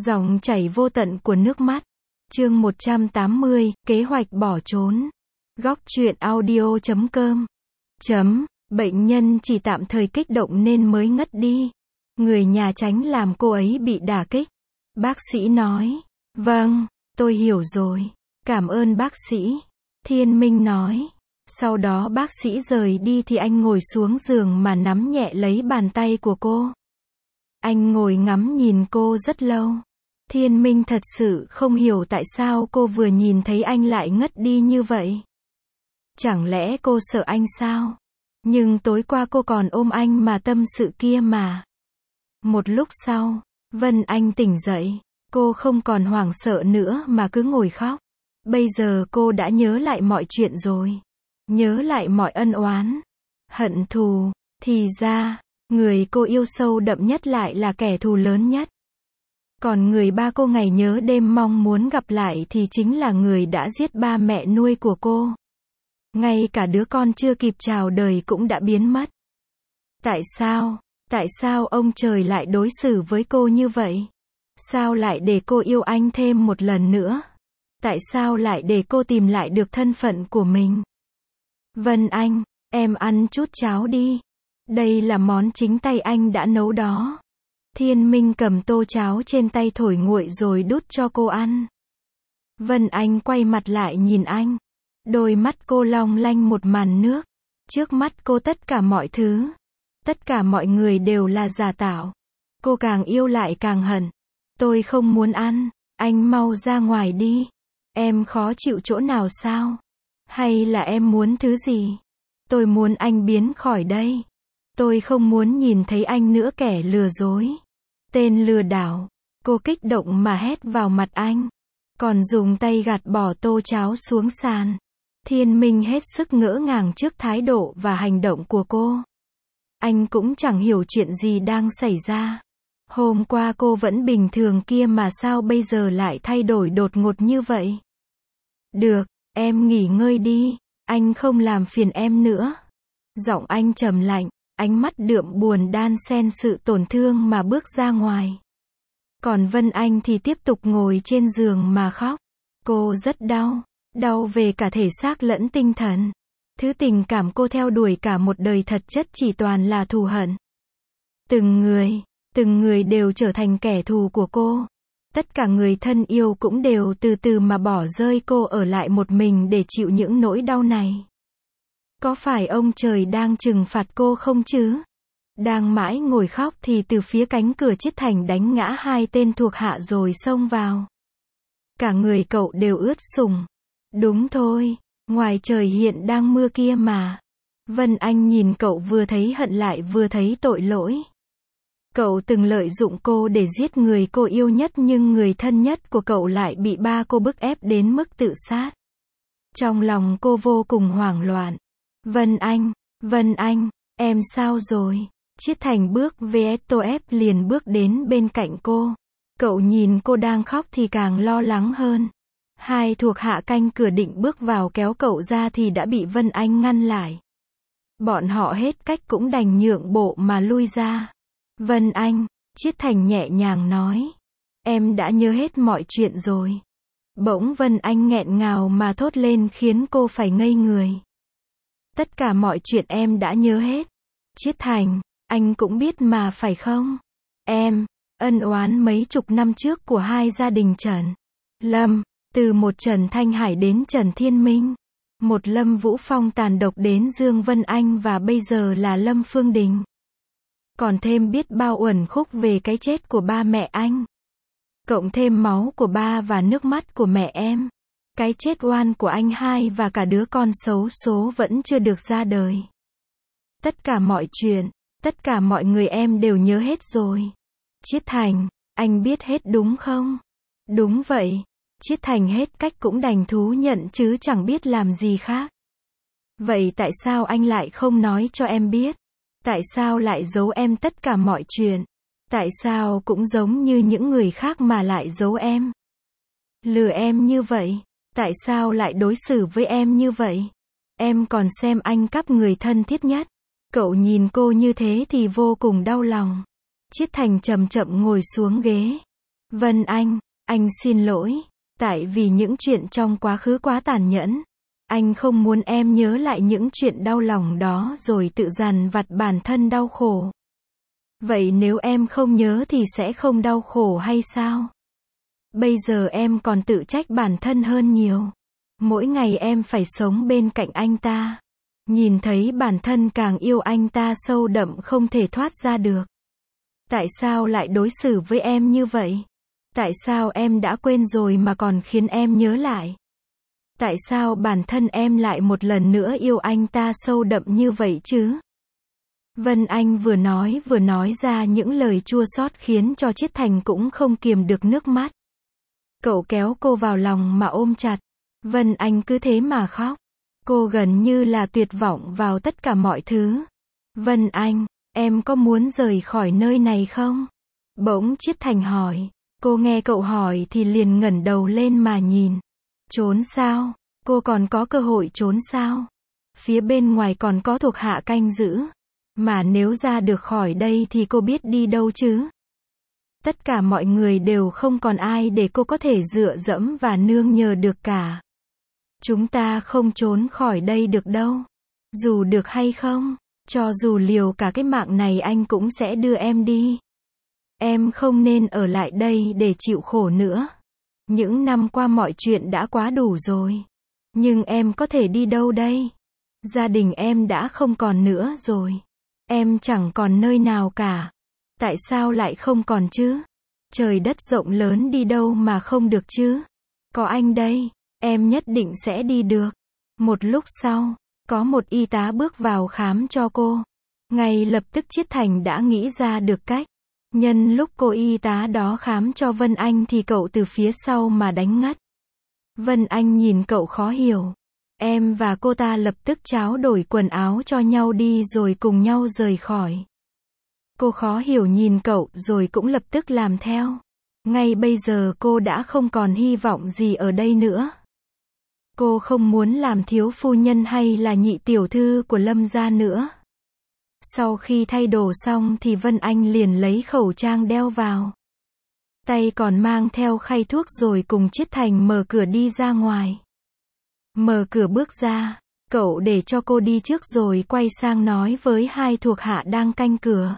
Dòng chảy vô tận của nước mắt. Chương 180, kế hoạch bỏ trốn. Góc truyện audio.com. Bệnh nhân chỉ tạm thời kích động nên mới ngất đi. Người nhà tránh làm cô ấy bị đả kích. Bác sĩ nói. Vâng, tôi hiểu rồi. Cảm ơn bác sĩ. Thiên Minh nói. Sau đó bác sĩ rời đi thì anh ngồi xuống giường mà nắm nhẹ lấy bàn tay của cô. Anh ngồi ngắm nhìn cô rất lâu. Thiên Minh thật sự không hiểu tại sao cô vừa nhìn thấy anh lại ngất đi như vậy. Chẳng lẽ cô sợ anh sao? Nhưng tối qua cô còn ôm anh mà tâm sự kia mà. Một lúc sau, Vân Anh tỉnh dậy. Cô không còn hoảng sợ nữa mà cứ ngồi khóc. Bây giờ cô đã nhớ lại mọi chuyện rồi. Nhớ lại mọi ân oán, hận thù. Thì ra, người cô yêu sâu đậm nhất lại là kẻ thù lớn nhất. Còn người ba cô ngày nhớ đêm mong muốn gặp lại thì chính là người đã giết ba mẹ nuôi của cô. Ngay cả đứa con chưa kịp chào đời cũng đã biến mất. Tại sao? Tại sao ông trời lại đối xử với cô như vậy? Sao lại để cô yêu anh thêm một lần nữa? Tại sao lại để cô tìm lại được thân phận của mình? Vân Anh, em ăn chút cháo đi. Đây là món chính tay anh đã nấu đó. Thiên Minh cầm tô cháo trên tay thổi nguội rồi đút cho cô ăn. Vân Anh quay mặt lại nhìn anh. Đôi mắt cô long lanh một màn nước. Trước mắt cô tất cả mọi thứ, tất cả mọi người đều là giả tạo. Cô càng yêu lại càng hận. Tôi không muốn ăn, anh mau ra ngoài đi. Em khó chịu chỗ nào sao? Hay là em muốn thứ gì? Tôi muốn anh biến khỏi đây. Tôi không muốn nhìn thấy anh nữa, kẻ lừa dối. Tên lừa đảo. Cô kích động mà hét vào mặt anh. Còn dùng tay gạt bỏ tô cháo xuống sàn. Thiên Minh hết sức ngỡ ngàng trước thái độ và hành động của cô. Anh cũng chẳng hiểu chuyện gì đang xảy ra. Hôm qua cô vẫn bình thường kia mà sao bây giờ lại thay đổi đột ngột như vậy? Được, em nghỉ ngơi đi. Anh không làm phiền em nữa. Giọng anh trầm lạnh. Ánh mắt đượm buồn đan xen sự tổn thương mà bước ra ngoài. Còn Vân Anh thì tiếp tục ngồi trên giường mà khóc. Cô rất đau. Đau về cả thể xác lẫn tinh thần. Thứ tình cảm cô theo đuổi cả một đời thật chất chỉ toàn là thù hận. Từng người đều trở thành kẻ thù của cô. Tất cả người thân yêu cũng đều từ từ mà bỏ rơi cô ở lại một mình để chịu những nỗi đau này. Có phải ông trời đang trừng phạt cô không chứ? Đang mãi ngồi khóc thì từ phía cánh cửa Chiết Thành đánh ngã hai tên thuộc hạ rồi xông vào. Cả người cậu đều ướt sũng. Đúng thôi, ngoài trời hiện đang mưa kia mà. Vân Anh nhìn cậu vừa thấy hận lại vừa thấy tội lỗi. Cậu từng lợi dụng cô để giết người cô yêu nhất nhưng người thân nhất của cậu lại bị ba cô bức ép đến mức tự sát. Trong lòng cô vô cùng hoảng loạn. Vân Anh, em sao rồi? Chiết Thành bước về Tô ép liền bước đến bên cạnh cô. Cậu nhìn cô đang khóc thì càng lo lắng hơn. Hai thuộc hạ canh cửa định bước vào kéo cậu ra thì đã bị Vân Anh ngăn lại. Bọn họ hết cách cũng đành nhượng bộ mà lui ra. Vân Anh, Chiết Thành nhẹ nhàng nói. Em đã nhớ hết mọi chuyện rồi. Bỗng Vân Anh nghẹn ngào mà thốt lên khiến cô phải ngây người. Tất cả mọi chuyện em đã nhớ hết. Chiết Thành, anh cũng biết mà phải không? Em, ân oán mấy chục năm trước của hai gia đình Trần Lâm, từ một Trần Thanh Hải đến Trần Thiên Minh. Một Lâm Vũ Phong tàn độc đến Dương Vân Anh và bây giờ là Lâm Phương Đình. Còn thêm biết bao uẩn khúc về cái chết của ba mẹ anh. Cộng thêm máu của ba và nước mắt của mẹ em. Cái chết oan của anh hai và cả đứa con xấu số vẫn chưa được ra đời. Tất cả mọi chuyện, tất cả mọi người em đều nhớ hết rồi. Chiết Thành, anh biết hết đúng không? Đúng vậy. Chiết Thành hết cách cũng đành thú nhận chứ chẳng biết làm gì khác. Vậy tại sao anh lại không nói cho em biết? Tại sao lại giấu em tất cả mọi chuyện? Tại sao cũng giống như những người khác mà lại giấu em? Lừa em như vậy? Tại sao lại đối xử với em như vậy? Em còn xem anh cắp người thân thiết nhất. Cậu nhìn cô như thế thì vô cùng đau lòng. Chiết Thành chậm chậm ngồi xuống ghế. Vân anh xin lỗi. Tại vì những chuyện trong quá khứ quá tàn nhẫn. Anh không muốn em nhớ lại những chuyện đau lòng đó rồi tự dằn vặt bản thân đau khổ. Vậy nếu em không nhớ thì sẽ không đau khổ hay sao? Bây giờ em còn tự trách bản thân hơn nhiều. Mỗi ngày em phải sống bên cạnh anh ta. Nhìn thấy bản thân càng yêu anh ta sâu đậm không thể thoát ra được. Tại sao lại đối xử với em như vậy? Tại sao em đã quên rồi mà còn khiến em nhớ lại? Tại sao bản thân em lại một lần nữa yêu anh ta sâu đậm như vậy chứ? Vân Anh vừa nói ra những lời chua xót khiến cho Chiết Thành cũng không kiềm được nước mắt. Cậu kéo cô vào lòng mà ôm chặt. Vân Anh cứ thế mà khóc. Cô gần như là tuyệt vọng vào tất cả mọi thứ. Vân Anh, em có muốn rời khỏi nơi này không? Bỗng Chiết Thành hỏi. Cô nghe cậu hỏi thì liền ngẩng đầu lên mà nhìn. Trốn sao? Cô còn có cơ hội trốn sao? Phía bên ngoài còn có thuộc hạ canh giữ. Mà nếu ra được khỏi đây thì cô biết đi đâu chứ? Tất cả mọi người đều không còn ai để cô có thể dựa dẫm và nương nhờ được cả. Chúng ta không trốn khỏi đây được đâu. Dù được hay không, cho dù liều cả cái mạng này anh cũng sẽ đưa em đi. Em không nên ở lại đây để chịu khổ nữa. Những năm qua mọi chuyện đã quá đủ rồi. Nhưng em có thể đi đâu đây? Gia đình em đã không còn nữa rồi. Em chẳng còn nơi nào cả. Tại sao lại không còn chứ? Trời đất rộng lớn đi đâu mà không được chứ? Có anh đây, em nhất định sẽ đi được. Một lúc sau, có một y tá bước vào khám cho cô. Ngay lập tức Chiết Thành đã nghĩ ra được cách. Nhân lúc cô y tá đó khám cho Vân Anh thì cậu từ phía sau mà đánh ngất. Vân Anh nhìn cậu khó hiểu. Em và cô ta lập tức tráo đổi quần áo cho nhau đi rồi cùng nhau rời khỏi. Cô khó hiểu nhìn cậu rồi cũng lập tức làm theo. Ngay bây giờ cô đã không còn hy vọng gì ở đây nữa. Cô không muốn làm thiếu phu nhân hay là nhị tiểu thư của Lâm gia nữa. Sau khi thay đồ xong thì Vân Anh liền lấy khẩu trang đeo vào. Tay còn mang theo khay thuốc rồi cùng Chiết Thành mở cửa đi ra ngoài. Mở cửa bước ra, cậu để cho cô đi trước rồi quay sang nói với hai thuộc hạ đang canh cửa.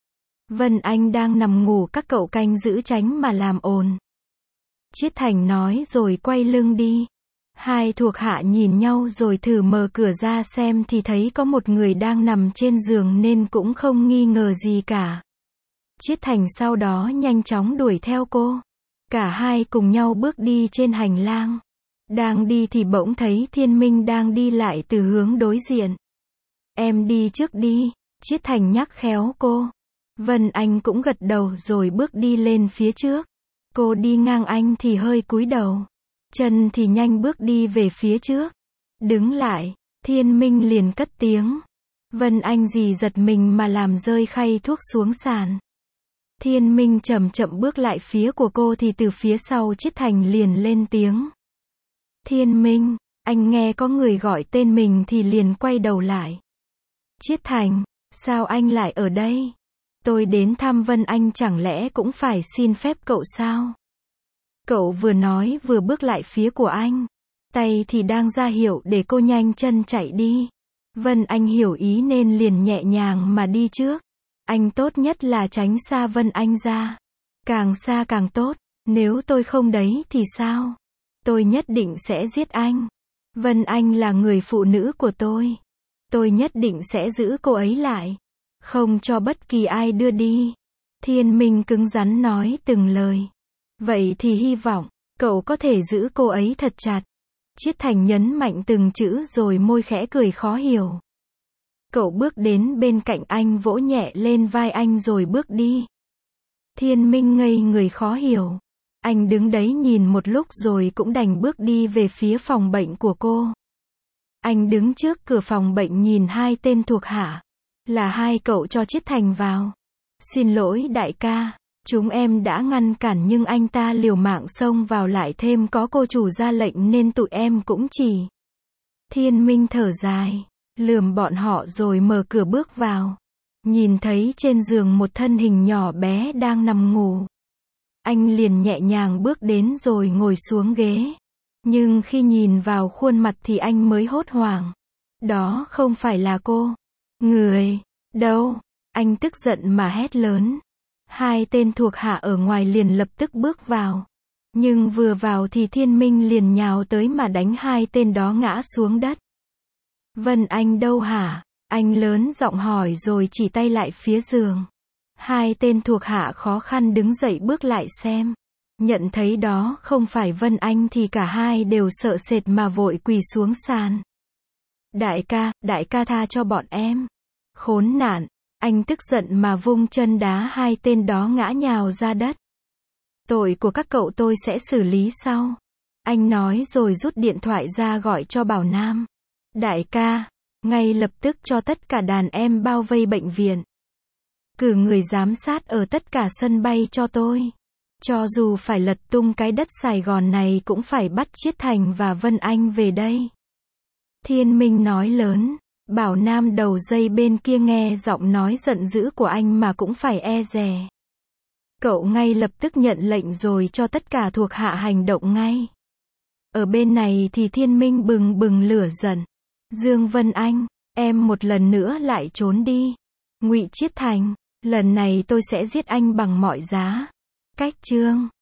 Vân Anh đang nằm ngủ, các cậu canh giữ tránh mà làm ồn. Chiết Thành nói rồi quay lưng đi. Hai thuộc hạ nhìn nhau rồi thử mở cửa ra xem thì thấy có một người đang nằm trên giường nên cũng không nghi ngờ gì cả. Chiết Thành sau đó nhanh chóng đuổi theo cô. Cả hai cùng nhau bước đi trên hành lang. Đang đi thì bỗng thấy Thiên Minh đang đi lại từ hướng đối diện. Em đi trước đi, Chiết Thành nhắc khéo cô. Vân Anh cũng gật đầu rồi bước đi lên phía trước. Cô đi ngang anh thì hơi cúi đầu. Chân thì nhanh bước đi về phía trước. Đứng lại, Thiên Minh liền cất tiếng. Vân Anh gì giật mình mà làm rơi khay thuốc xuống sàn. Thiên Minh chậm chậm bước lại phía của cô thì từ phía sau Chiết Thành liền lên tiếng. Thiên Minh, anh nghe có người gọi tên mình thì liền quay đầu lại. Chiết Thành, sao anh lại ở đây? Tôi đến thăm Vân Anh chẳng lẽ cũng phải xin phép cậu sao? Cậu vừa nói vừa bước lại phía của anh. Tay thì đang ra hiệu để cô nhanh chân chạy đi. Vân Anh hiểu ý nên liền nhẹ nhàng mà đi trước. Anh tốt nhất là tránh xa Vân Anh ra. Càng xa càng tốt. Nếu tôi không đấy thì sao? Tôi nhất định sẽ giết anh. Vân Anh là người phụ nữ của tôi. Tôi nhất định sẽ giữ cô ấy lại. Không cho bất kỳ ai đưa đi. Thiên Minh cứng rắn nói từng lời. Vậy thì hy vọng, cậu có thể giữ cô ấy thật chặt. Chiết Thành nhấn mạnh từng chữ rồi môi khẽ cười khó hiểu. Cậu bước đến bên cạnh anh vỗ nhẹ lên vai anh rồi bước đi. Thiên Minh ngây người khó hiểu. Anh đứng đấy nhìn một lúc rồi cũng đành bước đi về phía phòng bệnh của cô. Anh đứng trước cửa phòng bệnh nhìn hai tên thuộc hạ. Là hai cậu cho Chiết Thành vào. Xin lỗi đại ca, chúng em đã ngăn cản nhưng anh ta liều mạng xông vào lại thêm có cô chủ ra lệnh nên tụi em cũng chỉ. Thiên Minh thở dài, lườm bọn họ rồi mở cửa bước vào. Nhìn thấy trên giường một thân hình nhỏ bé đang nằm ngủ. Anh liền nhẹ nhàng bước đến rồi ngồi xuống ghế. Nhưng khi nhìn vào khuôn mặt thì anh mới hốt hoảng. Đó không phải là cô. Người, đâu? Anh tức giận mà hét lớn. Hai tên thuộc hạ ở ngoài liền lập tức bước vào. Nhưng vừa vào thì Thiên Minh liền nhào tới mà đánh hai tên đó ngã xuống đất. Vân Anh đâu hả? Anh lớn giọng hỏi rồi chỉ tay lại phía giường. Hai tên thuộc hạ khó khăn đứng dậy bước lại xem. Nhận thấy đó không phải Vân Anh thì cả hai đều sợ sệt mà vội quỳ xuống sàn. Đại ca tha cho bọn em. Khốn nạn, anh tức giận mà vung chân đá hai tên đó ngã nhào ra đất. Tội của các cậu tôi sẽ xử lý sau. Anh nói rồi rút điện thoại ra gọi cho Bảo Nam. Đại ca, ngay lập tức cho tất cả đàn em bao vây bệnh viện. Cử người giám sát ở tất cả sân bay cho tôi. Cho dù phải lật tung cái đất Sài Gòn này cũng phải bắt Chiết Thành và Vân Anh về đây. Thiên Minh nói lớn. Bảo Nam đầu dây bên kia nghe giọng nói giận dữ của anh mà cũng phải e dè. Cậu ngay lập tức nhận lệnh rồi cho tất cả thuộc hạ hành động ngay. Ở bên này thì Thiên Minh bừng bừng lửa giận. Dương Vân Anh, em một lần nữa lại trốn đi. Ngụy Chiết Thành, lần này tôi sẽ giết anh bằng mọi giá. Cách chương